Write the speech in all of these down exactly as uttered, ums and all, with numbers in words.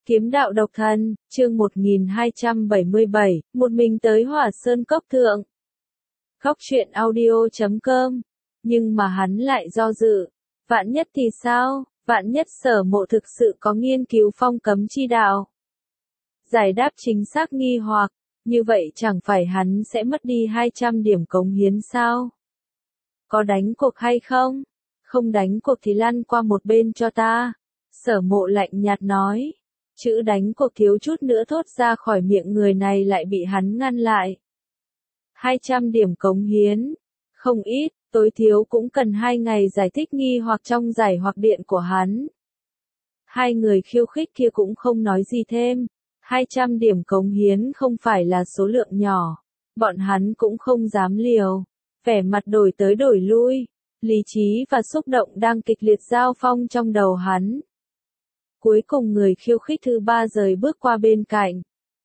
Kiếm đạo độc thân, chương một nghìn hai trăm bảy mươi bảy, một mình tới Hỏa Sơn Cốc Thượng. Góc truyện audio chấm com. Nhưng mà hắn lại do dự. Vạn nhất thì sao? Vạn nhất Sở Mộ thực sự có nghiên cứu phong cấm chi đạo. Giải đáp chính xác nghi hoặc, như vậy chẳng phải hắn sẽ mất đi hai trăm điểm cống hiến sao? Có đánh cuộc hay không? Không đánh cuộc thì lăn qua một bên cho ta. Sở Mộ lạnh nhạt nói. Chữ đánh cuộc thiếu chút nữa thốt ra khỏi miệng người này lại bị hắn ngăn lại. hai trăm điểm cống hiến. Không ít, tối thiếu cũng cần hai ngày giải thích nghi hoặc trong giải hoặc điện của hắn. Hai người khiêu khích kia cũng không nói gì thêm. hai trăm điểm cống hiến không phải là số lượng nhỏ. Bọn hắn cũng không dám liều. Vẻ mặt đổi tới đổi lui. Lý trí và xúc động đang kịch liệt giao phong trong đầu hắn. Cuối cùng người khiêu khích thứ ba rời bước qua bên cạnh.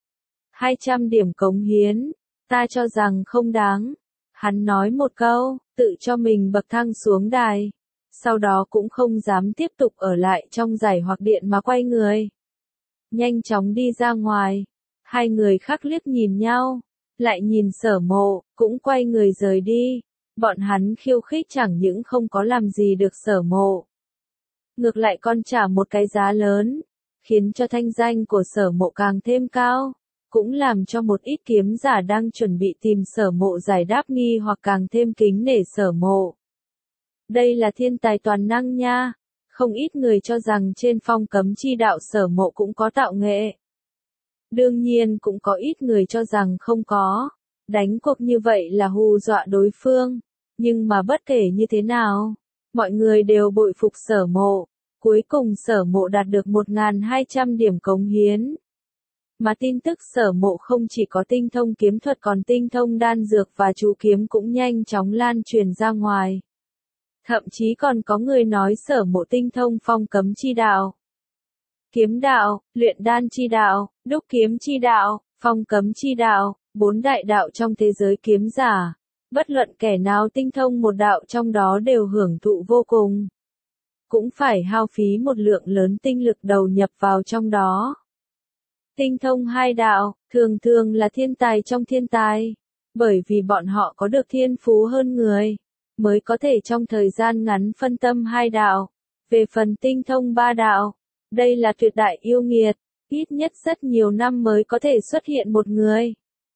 hai trăm điểm cống hiến, ta cho rằng không đáng. Hắn nói một câu, tự cho mình bậc thang xuống đài. Sau đó cũng không dám tiếp tục ở lại trong giải hoặc điện mà quay người. Nhanh chóng đi ra ngoài. Hai người khác liếc nhìn nhau. Lại nhìn Sở Mộ, cũng quay người rời đi. Bọn hắn khiêu khích chẳng những không có làm gì được Sở Mộ. Ngược lại còn trả một cái giá lớn, khiến cho thanh danh của Sở Mộ càng thêm cao, cũng làm cho một ít kiếm giả đang chuẩn bị tìm Sở Mộ giải đáp nghi hoặc càng thêm kính nể Sở Mộ. Đây là thiên tài toàn năng nha, không ít người cho rằng trên phong cấm chi đạo Sở Mộ cũng có tạo nghệ. Đương nhiên cũng có ít người cho rằng không có, đánh cuộc như vậy là hù dọa đối phương, nhưng mà bất kể như thế nào, mọi người đều bội phục Sở Mộ. Cuối cùng Sở Mộ đạt được một nghìn hai trăm điểm cống hiến. Mà tin tức Sở Mộ không chỉ có tinh thông kiếm thuật còn tinh thông đan dược và chú kiếm cũng nhanh chóng lan truyền ra ngoài. Thậm chí còn có người nói Sở Mộ tinh thông phong cấm chi đạo. Kiếm đạo, luyện đan chi đạo, đúc kiếm chi đạo, phong cấm chi đạo, bốn đại đạo trong thế giới kiếm giả. Bất luận kẻ nào tinh thông một đạo trong đó đều hưởng thụ vô cùng. Cũng phải hao phí một lượng lớn tinh lực đầu nhập vào trong đó. Tinh thông hai đạo, thường thường là thiên tài trong thiên tài, bởi vì bọn họ có được thiên phú hơn người, mới có thể trong thời gian ngắn phân tâm hai đạo. Về phần tinh thông ba đạo, đây là tuyệt đại yêu nghiệt, ít nhất rất nhiều năm mới có thể xuất hiện một người.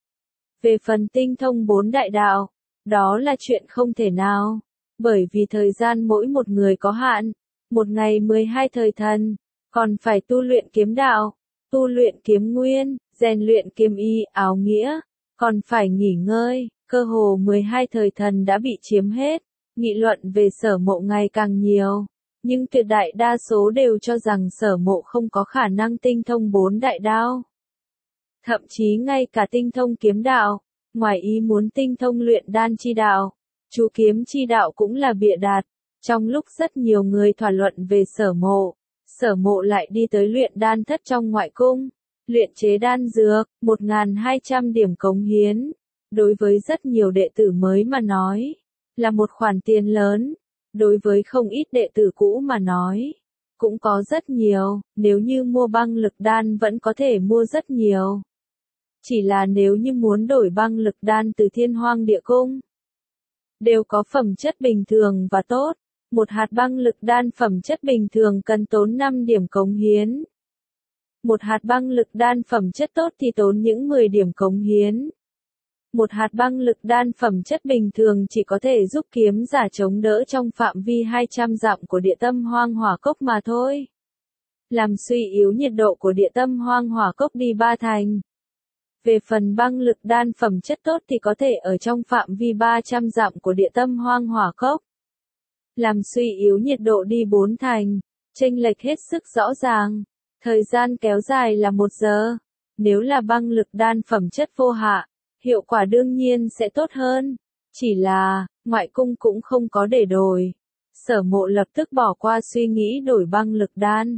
Về phần tinh thông bốn đại đạo, đó là chuyện không thể nào, bởi vì thời gian mỗi một người có hạn. Một ngày mười hai thời thần, còn phải tu luyện kiếm đạo, tu luyện kiếm nguyên, rèn luyện kiếm y, áo nghĩa, còn phải nghỉ ngơi, cơ hồ mười hai thời thần đã bị chiếm hết. Nghị luận về Sở Mộ ngày càng nhiều, nhưng tuyệt đại đa số đều cho rằng Sở Mộ không có khả năng tinh thông bốn đại đạo. Thậm chí ngay cả tinh thông kiếm đạo, ngoài ý muốn tinh thông luyện đan chi đạo, chú kiếm chi đạo cũng là bịa đặt. Trong lúc rất nhiều người thảo luận về Sở Mộ, Sở Mộ lại đi tới luyện đan thất trong ngoại cung, luyện chế đan dược, một nghìn hai trăm điểm cống hiến. Đối với rất nhiều đệ tử mới mà nói, là một khoản tiền lớn. Đối với không ít đệ tử cũ mà nói, cũng có rất nhiều, nếu như mua băng lực đan vẫn có thể mua rất nhiều. Chỉ là nếu như muốn đổi băng lực đan từ Thiên Hoang Địa Cung, đều có phẩm chất bình thường và tốt. Một hạt băng lực đan phẩm chất bình thường cần tốn năm điểm cống hiến. Một hạt băng lực đan phẩm chất tốt thì tốn những mười điểm cống hiến. Một hạt băng lực đan phẩm chất bình thường chỉ có thể giúp kiếm giả chống đỡ trong phạm vi hai trăm dặm của địa tâm hoang hỏa cốc mà thôi. Làm suy yếu nhiệt độ của địa tâm hoang hỏa cốc đi ba thành. Về phần băng lực đan phẩm chất tốt thì có thể ở trong phạm vi ba trăm dặm của địa tâm hoang hỏa cốc. Làm suy yếu nhiệt độ đi bốn thành, chênh lệch hết sức rõ ràng, thời gian kéo dài là một giờ. Nếu là băng lực đan phẩm chất vô hạ, hiệu quả đương nhiên sẽ tốt hơn. Chỉ là, ngoại cung cũng không có để đổi. Sở Mộ lập tức bỏ qua suy nghĩ đổi băng lực đan.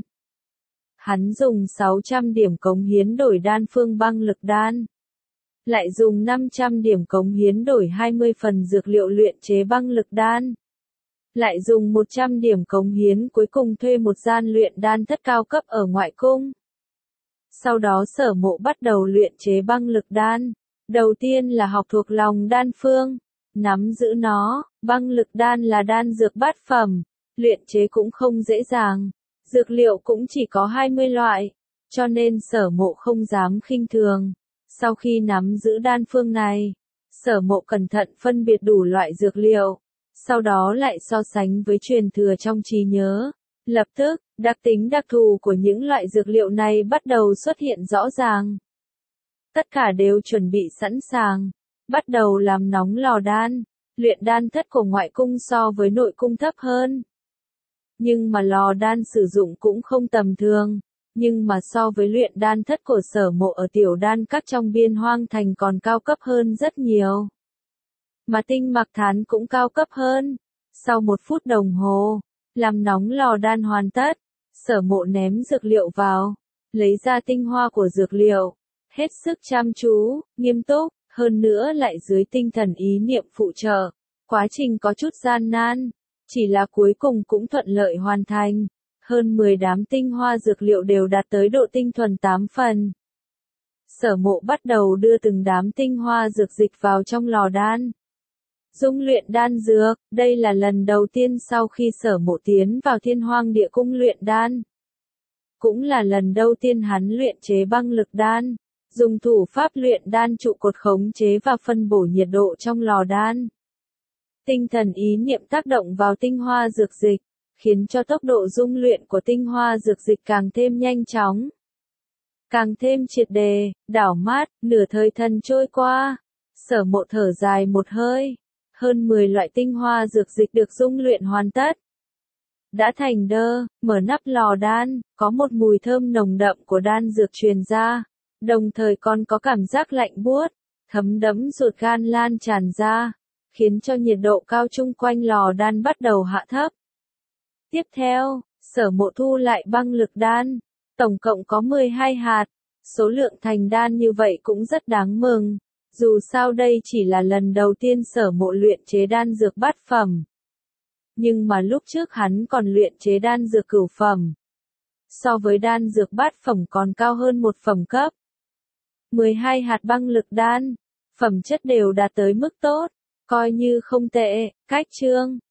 Hắn dùng sáu trăm điểm cống hiến đổi đan phương băng lực đan. Lại dùng năm trăm điểm cống hiến đổi hai mươi phần dược liệu luyện chế băng lực đan. Lại dùng một trăm điểm cống hiến cuối cùng thuê một gian luyện đan thất cao cấp ở ngoại cung. Sau đó Sở Mộ bắt đầu luyện chế băng lực đan. Đầu tiên là học thuộc lòng đan phương, nắm giữ nó. Băng lực đan là đan dược bát phẩm, luyện chế cũng không dễ dàng. Dược liệu cũng chỉ có hai mươi loại, cho nên Sở Mộ không dám khinh thường. Sau khi nắm giữ đan phương này, Sở Mộ cẩn thận phân biệt đủ loại dược liệu, sau đó lại so sánh với truyền thừa trong trí nhớ. Lập tức, đặc tính đặc thù của những loại dược liệu này bắt đầu xuất hiện rõ ràng. Tất cả đều chuẩn bị sẵn sàng, bắt đầu làm nóng lò đan. Luyện đan thất của ngoại cung so với nội cung thấp hơn, nhưng mà lò đan sử dụng cũng không tầm thường. Nhưng mà so với luyện đan thất của Sở Mộ ở tiểu đan các trong Biên Hoang Thành còn cao cấp hơn rất nhiều. Mà tinh mặc thán cũng cao cấp hơn. Sau một phút đồng hồ, làm nóng lò đan hoàn tất, Sở Mộ ném dược liệu vào, lấy ra tinh hoa của dược liệu, hết sức chăm chú, nghiêm túc, hơn nữa lại dưới tinh thần ý niệm phụ trợ. Quá trình có chút gian nan, chỉ là cuối cùng cũng thuận lợi hoàn thành. Hơn mười đám tinh hoa dược liệu đều đạt tới độ tinh thuần tám phần. Sở Mộ bắt đầu đưa từng đám tinh hoa dược dịch vào trong lò đan. Dung luyện đan dược, đây là lần đầu tiên sau khi Sở Mộ tiến vào Thiên Hoang Địa Cung luyện đan. Cũng là lần đầu tiên hắn luyện chế băng lực đan, dùng thủ pháp luyện đan trụ cột khống chế và phân bổ nhiệt độ trong lò đan. Tinh thần ý niệm tác động vào tinh hoa dược dịch, khiến cho tốc độ dung luyện của tinh hoa dược dịch càng thêm nhanh chóng, càng thêm triệt đề, đảo mắt. Nửa thời thần trôi qua, Sở Mộ thở dài một hơi. Hơn mười loại tinh hoa dược dịch được dung luyện hoàn tất. Đã thành đơ, mở nắp lò đan, có một mùi thơm nồng đậm của đan dược truyền ra, đồng thời còn có cảm giác lạnh buốt, thấm đẫm ruột gan lan tràn ra, khiến cho nhiệt độ cao chung quanh lò đan bắt đầu hạ thấp. Tiếp theo, Sở Mộ thu lại băng lực đan, tổng cộng có mười hai hạt, số lượng thành đan như vậy cũng rất đáng mừng. Dù sao đây chỉ là lần đầu tiên Sở Mộ luyện chế đan dược bát phẩm. Nhưng mà lúc trước hắn còn luyện chế đan dược cửu phẩm. So với đan dược bát phẩm còn cao hơn một phẩm cấp. mười hai hạt băng lực đan, phẩm chất đều đạt tới mức tốt, coi như không tệ. Cách chương